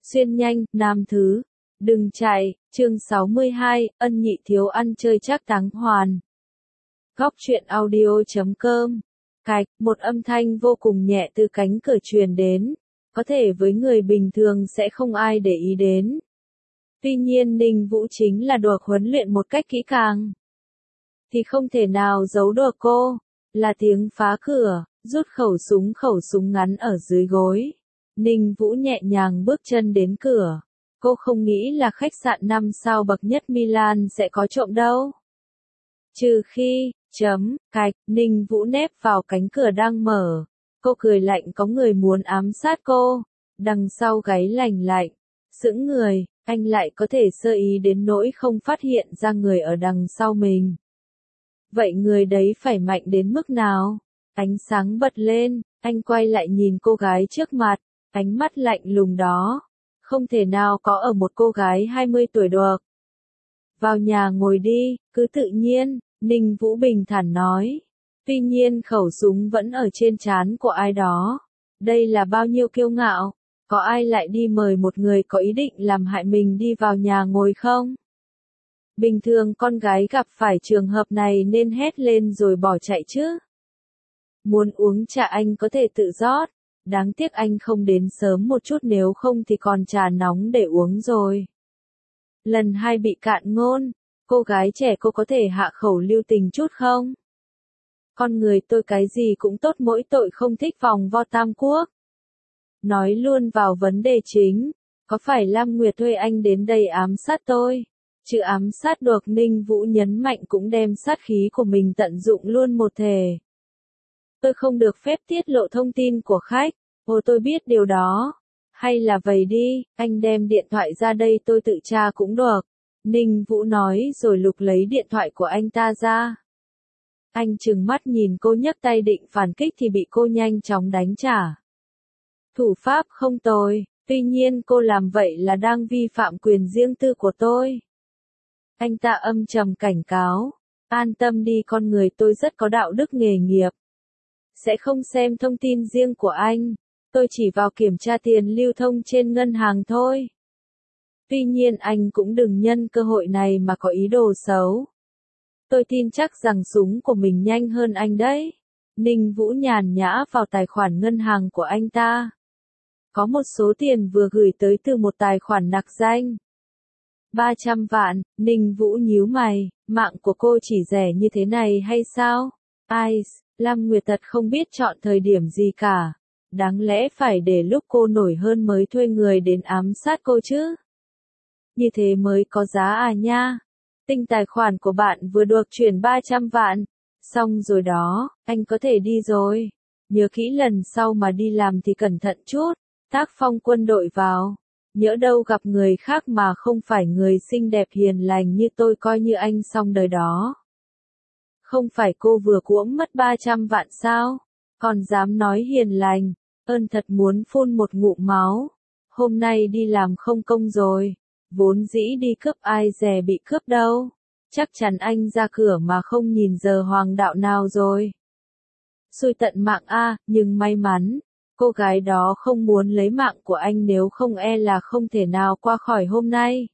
Xuyên nhanh, nam thứ. Đừng chạy, chương 62, ân nhị thiếu ăn chơi chắc táng hoàn. Góc truyện audio.com. Cạch, một âm thanh vô cùng nhẹ từ cánh cửa truyền đến. Có thể với người bình thường sẽ không ai để ý đến. Tuy nhiên Ninh Vũ chính là được huấn luyện một cách kỹ càng. Thì không thể nào giấu được cô. Là tiếng phá cửa, rút khẩu súng ngắn ở dưới gối. Ninh Vũ nhẹ nhàng bước chân đến cửa. Cô không nghĩ là khách sạn 5 sao bậc nhất Milan sẽ có trộm đâu. Trừ khi, cạch, Ninh Vũ nép vào cánh cửa đang mở. Cô cười lạnh có người muốn ám sát cô. Đằng sau gáy lạnh lạnh. Sững người, anh lại có thể sơ ý đến nỗi không phát hiện ra người ở đằng sau mình. Vậy người đấy phải mạnh đến mức nào? Ánh sáng bật lên, anh quay lại nhìn cô gái trước mặt, ánh mắt lạnh lùng đó. Không thể nào có ở một cô gái 20 tuổi được. Vào nhà ngồi đi, cứ tự nhiên, Ninh Vũ bình thản nói. Tuy nhiên khẩu súng vẫn ở trên trán của ai đó. Đây là bao nhiêu kiêu ngạo, có ai lại đi mời một người có ý định làm hại mình đi vào nhà ngồi không? Bình thường con gái gặp phải trường hợp này nên hét lên rồi bỏ chạy chứ. Muốn uống trà anh có thể tự rót, đáng tiếc anh không đến sớm một chút nếu không thì còn trà nóng để uống rồi. Lần 2 bị cạn ngôn, cô gái trẻ cô có thể hạ khẩu lưu tình chút không? Con người tôi cái gì cũng tốt mỗi tội không thích vòng vo tam quốc. Nói luôn vào vấn đề chính, có phải Lam Nguyệt thuê anh đến đây ám sát tôi? Chứ ám sát được Ninh Vũ nhấn mạnh cũng đem sát khí của mình tận dụng luôn một thể. Tôi không được phép tiết lộ thông tin của khách, tôi biết điều đó. Hay là vậy đi, anh đem điện thoại ra đây tôi tự tra cũng được. Ninh Vũ nói rồi lục lấy điện thoại của anh ta ra. Anh trừng mắt nhìn cô nhấc tay định phản kích thì bị cô nhanh chóng đánh trả. Thủ pháp không tồi, tuy nhiên cô làm vậy là đang vi phạm quyền riêng tư của tôi. Anh ta âm trầm cảnh cáo, an tâm đi con người tôi rất có đạo đức nghề nghiệp. Sẽ không xem thông tin riêng của anh, tôi chỉ vào kiểm tra tiền lưu thông trên ngân hàng thôi. Tuy nhiên anh cũng đừng nhân cơ hội này mà có ý đồ xấu. Tôi tin chắc rằng súng của mình nhanh hơn anh đấy. Ninh Vũ nhàn nhã vào tài khoản ngân hàng của anh ta. Có một số tiền vừa gửi tới từ một tài khoản nặc danh. 300 vạn, Ninh Vũ nhíu mày, mạng của cô chỉ rẻ như thế này hay sao? Lam Nguyệt thật không biết chọn thời điểm gì cả. Đáng lẽ phải để lúc cô nổi hơn mới thuê người đến ám sát cô chứ. Như thế mới có giá à nha. Tinh tài khoản của bạn vừa được chuyển 300 vạn. Xong rồi đó, anh có thể đi rồi. Nhớ kỹ lần sau mà đi làm thì cẩn thận chút. Tác phong quân đội vào. Nhỡ đâu gặp người khác mà không phải người xinh đẹp hiền lành như tôi coi như anh xong đời đó. Không phải cô vừa cuỗm mất 300 vạn sao? Còn dám nói hiền lành, ơn thật muốn phun một ngụm máu. Hôm nay đi làm không công rồi, vốn dĩ đi cướp ai dè bị cướp đâu. Chắc chắn anh ra cửa mà không nhìn giờ hoàng đạo nào rồi. Xui tận mạng a, nhưng may mắn. Cô gái đó không muốn lấy mạng của anh nếu không e là không thể nào qua khỏi hôm nay.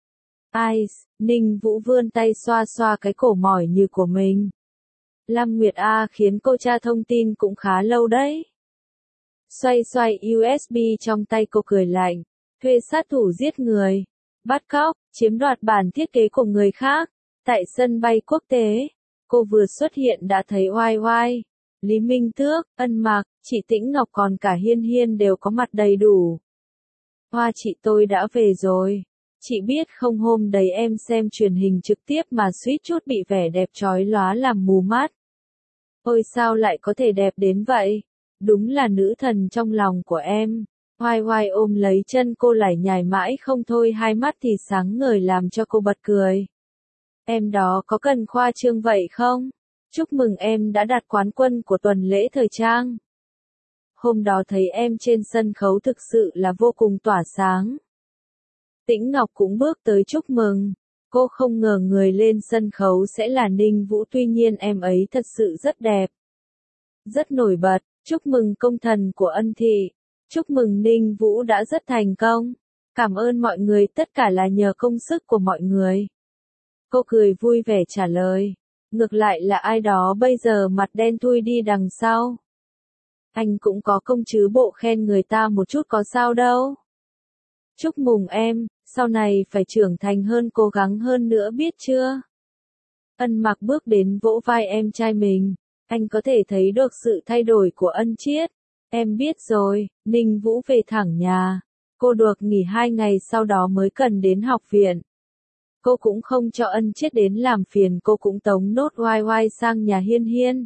Ninh Vũ vươn tay xoa xoa cái cổ mỏi như của mình. Lam Nguyệt khiến cô tra thông tin cũng khá lâu đấy. Xoay xoay USB trong tay cô cười lạnh. Thuê sát thủ giết người. Bắt cóc, chiếm đoạt bản thiết kế của người khác. Tại sân bay quốc tế, cô vừa xuất hiện đã thấy oai oai. Lý Minh Tước, Ân Mạc, chị Tĩnh Ngọc còn cả Hiên Hiên đều có mặt đầy đủ. Hoa chị tôi đã về rồi. Chị biết không hôm đấy em xem truyền hình trực tiếp mà suýt chút bị vẻ đẹp chói lóa làm mù mắt. Ôi sao lại có thể đẹp đến vậy? Đúng là nữ thần trong lòng của em. Hoài hoài ôm lấy chân cô lải nhải mãi không thôi hai mắt thì sáng ngời làm cho cô bật cười. Em đó có cần khoa trương vậy không? Chúc mừng em đã đạt quán quân của tuần lễ thời trang. Hôm đó thấy em trên sân khấu thực sự là vô cùng tỏa sáng. Tĩnh Ngọc cũng bước tới chúc mừng. Cô không ngờ người lên sân khấu sẽ là Ninh Vũ tuy nhiên em ấy thật sự rất đẹp. Rất nổi bật, chúc mừng công thần của Ân Thị. Chúc mừng Ninh Vũ đã rất thành công. Cảm ơn mọi người, tất cả là nhờ công sức của mọi người. Cô cười vui vẻ trả lời. Ngược lại là ai đó bây giờ mặt đen thui đi đằng sau. Anh cũng có công chứ bộ khen người ta một chút có sao đâu. Chúc mừng em, sau này phải trưởng thành hơn cố gắng hơn nữa biết chưa? Ân Mặc bước đến vỗ vai em trai mình. Anh có thể thấy được sự thay đổi của Ân Chiết. Em biết rồi, Ninh Vũ về thẳng nhà. Cô được nghỉ 2 ngày sau đó mới cần đến học viện. Cô cũng không cho Ân Chiết đến làm phiền, cô cũng tống nốt oai oai sang nhà Hiên Hiên.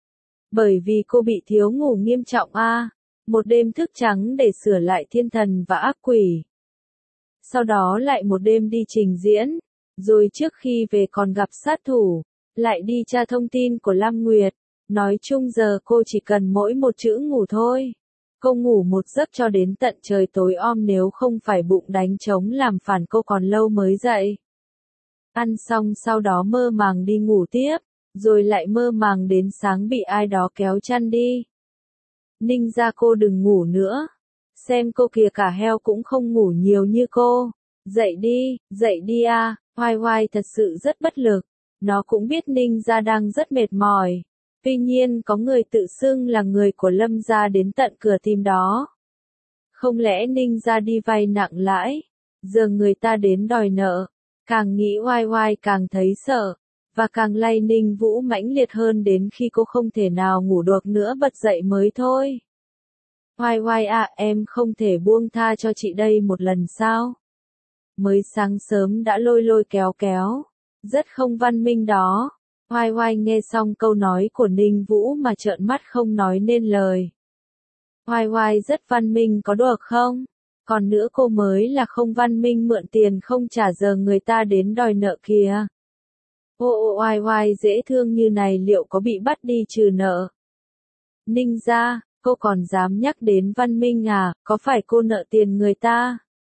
Bởi vì cô bị thiếu ngủ nghiêm trọng một đêm thức trắng để sửa lại thiên thần và ác quỷ. Sau đó lại một đêm đi trình diễn, rồi trước khi về còn gặp sát thủ, lại đi tra thông tin của Lam Nguyệt. Nói chung giờ cô chỉ cần mỗi một chữ ngủ thôi. Cô ngủ một giấc cho đến tận trời tối om, nếu không phải bụng đánh trống làm phản cô còn lâu mới dậy. Ăn xong sau đó mơ màng đi ngủ tiếp, rồi lại mơ màng đến sáng bị ai đó kéo chăn đi. Ninh ra cô đừng ngủ nữa. Xem cô kìa, cả heo cũng không ngủ nhiều như cô. Dậy đi Hoài Hoài thật sự rất bất lực. Nó cũng biết Ninh gia đang rất mệt mỏi. Tuy nhiên có người tự xưng là người của Lâm gia đến tận cửa tìm đó. Không lẽ Ninh gia đi vay nặng lãi? Giờ người ta đến đòi nợ. Càng nghĩ Hoài Hoài càng thấy sợ. Và càng lay Ninh Vũ mãnh liệt hơn đến khi cô không thể nào ngủ được nữa bật dậy mới thôi. Hoài Hoài em không thể buông tha cho chị đây một lần sao? Mới sáng sớm đã lôi lôi kéo kéo. Rất không văn minh đó. Hoài Hoài nghe xong câu nói của Ninh Vũ mà trợn mắt không nói nên lời. Hoài Hoài rất văn minh có được không? Còn nữa cô mới là không văn minh, mượn tiền không trả giờ người ta đến đòi nợ kìa. Hoài Hoài dễ thương như này liệu có bị bắt đi trừ nợ? Ninh gia, cô còn dám nhắc đến văn minh có phải cô nợ tiền người ta?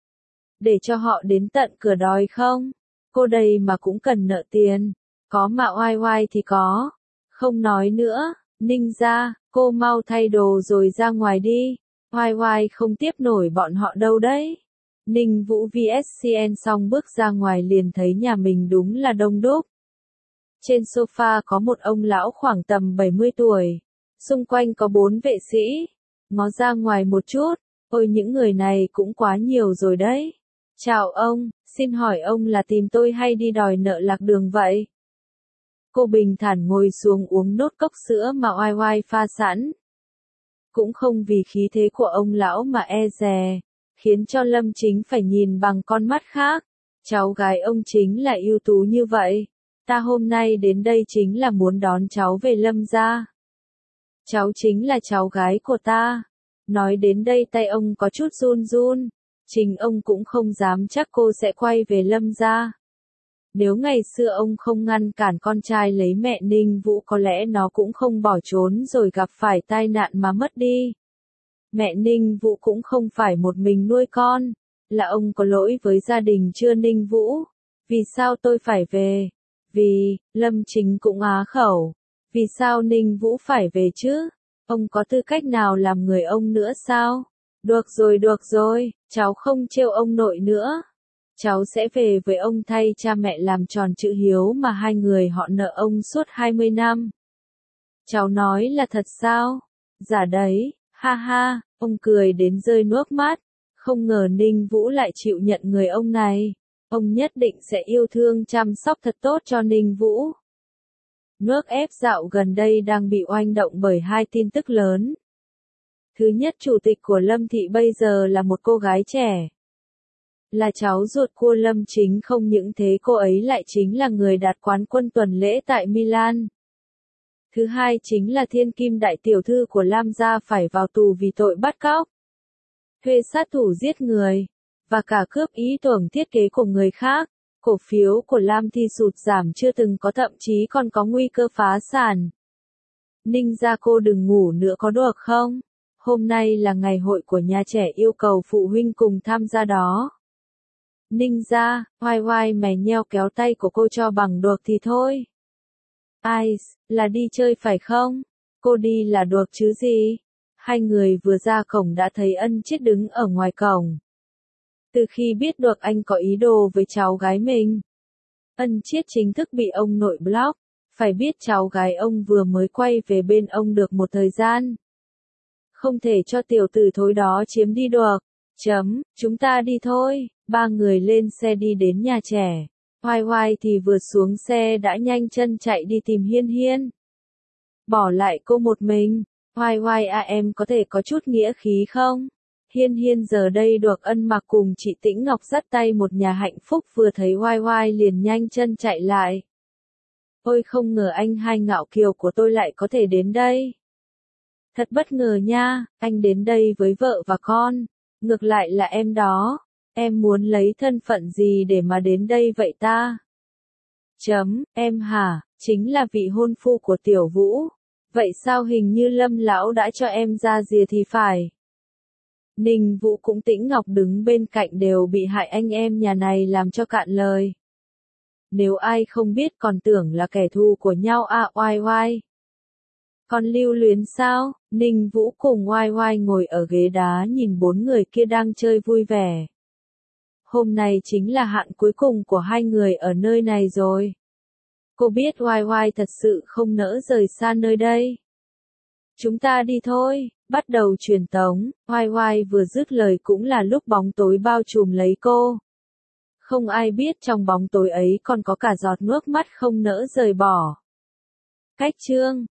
Để cho họ đến tận cửa đòi không? Cô đây mà cũng cần nợ tiền. Có mà Hoài Hoài thì có. Không nói nữa, Ninh gia, cô mau thay đồ rồi ra ngoài đi. Hoài Hoài không tiếp nổi bọn họ đâu đấy. Ninh Vũ vs xong bước ra ngoài liền thấy nhà mình đúng là đông đúc. Trên sofa có một ông lão khoảng tầm 70 tuổi. Xung quanh có 4 vệ sĩ. Ngó ra ngoài một chút, ôi những người này cũng quá nhiều rồi đấy. Chào ông, xin hỏi ông là tìm tôi hay đi đòi nợ lạc đường vậy? Cô bình thản ngồi xuống uống nốt cốc sữa mà Oai Oai pha sẵn. Cũng không vì khí thế của ông lão mà e dè, khiến cho Lâm Chính phải nhìn bằng con mắt khác. Cháu gái ông chính là ưu tú như vậy. Ta hôm nay đến đây chính là muốn đón cháu về Lâm gia. Cháu chính là cháu gái của ta. Nói đến đây tay ông có chút run run. Chính ông cũng không dám chắc cô sẽ quay về Lâm gia. Nếu ngày xưa ông không ngăn cản con trai lấy mẹ Ninh Vũ có lẽ nó cũng không bỏ trốn rồi gặp phải tai nạn mà mất đi. Mẹ Ninh Vũ cũng không phải một mình nuôi con. Là ông có lỗi với gia đình chưa Ninh Vũ. Vì sao tôi phải về? Vì, Lâm Chính cũng á khẩu. Vì sao Ninh Vũ phải về chứ? Ông có tư cách nào làm người ông nữa sao? Được rồi, cháu không trêu ông nội nữa. Cháu sẽ về với ông thay cha mẹ làm tròn chữ hiếu mà hai người họ nợ ông suốt 20 năm. Cháu nói là thật sao? Dạ đấy, ha ha, ông cười đến rơi nước mắt. Không ngờ Ninh Vũ lại chịu nhận người ông này. Ông nhất định sẽ yêu thương chăm sóc thật tốt cho Ninh Vũ. Nước ép dạo gần đây đang bị oanh động bởi 2 tin tức lớn. Thứ nhất, chủ tịch của Lâm Thị bây giờ là một cô gái trẻ. Là cháu ruột của Lâm Chính, không những thế cô ấy lại chính là người đạt quán quân tuần lễ tại Milan. Thứ hai chính là thiên kim đại tiểu thư của Lam gia phải vào tù vì tội bắt cóc, thuê sát thủ giết người, và cả cướp ý tưởng thiết kế của người khác. Cổ phiếu của Lam Thị sụt giảm chưa từng có, thậm chí còn có nguy cơ phá sản. Ninh gia cô đừng ngủ nữa có được không? Hôm nay là ngày hội của nhà trẻ, yêu cầu phụ huynh cùng tham gia đó. Ninh gia, Hoài Hoài mè nheo kéo tay của cô cho bằng được thì thôi. Ai, là đi chơi phải không? Cô đi là được chứ gì? Hai người vừa ra cổng đã thấy Ân Chiết đứng ở ngoài cổng. Từ khi biết được anh có ý đồ với cháu gái mình, Ân Chiết chính thức bị ông nội block. Phải biết cháu gái ông vừa mới quay về bên ông được một thời gian. Không thể cho tiểu tử thối đó chiếm đi được. Chúng ta đi thôi. Ba người lên xe đi đến nhà trẻ. Hoài Hoài thì vừa xuống xe đã nhanh chân chạy đi tìm Hiên Hiên. Bỏ lại cô một mình. Hoài Hoài à, em có thể có chút nghĩa khí không? Hiên Hiên giờ đây được Ân Mặc cùng chị Tĩnh Ngọc dắt tay một nhà hạnh phúc, vừa thấy Hoài Hoài liền nhanh chân chạy lại. Ôi không ngờ anh hai ngạo kiều của tôi lại có thể đến đây. Thật bất ngờ nha, anh đến đây với vợ và con. Ngược lại là em đó. Em muốn lấy thân phận gì để mà đến đây vậy ta? Em hả, chính là vị hôn phu của Tiểu Vũ. Vậy sao hình như Lâm lão đã cho em ra rìa thì phải. Ninh Vũ cũng Tĩnh Ngọc đứng bên cạnh đều bị hại anh em nhà này làm cho cạn lời. Nếu ai không biết còn tưởng là kẻ thù của nhau à. Oai Oai. Còn lưu luyến sao? Ninh Vũ cùng Oai Oai ngồi ở ghế đá nhìn bốn người kia đang chơi vui vẻ. Hôm nay chính là hạn cuối cùng của hai người ở nơi này rồi. Cô biết Oai Oai thật sự không nỡ rời xa nơi đây. Chúng ta đi thôi, bắt đầu truyền tống. Oai Oai vừa dứt lời cũng là lúc bóng tối bao trùm lấy cô. Không ai biết trong bóng tối ấy còn có cả giọt nước mắt không nỡ rời bỏ. Cách chương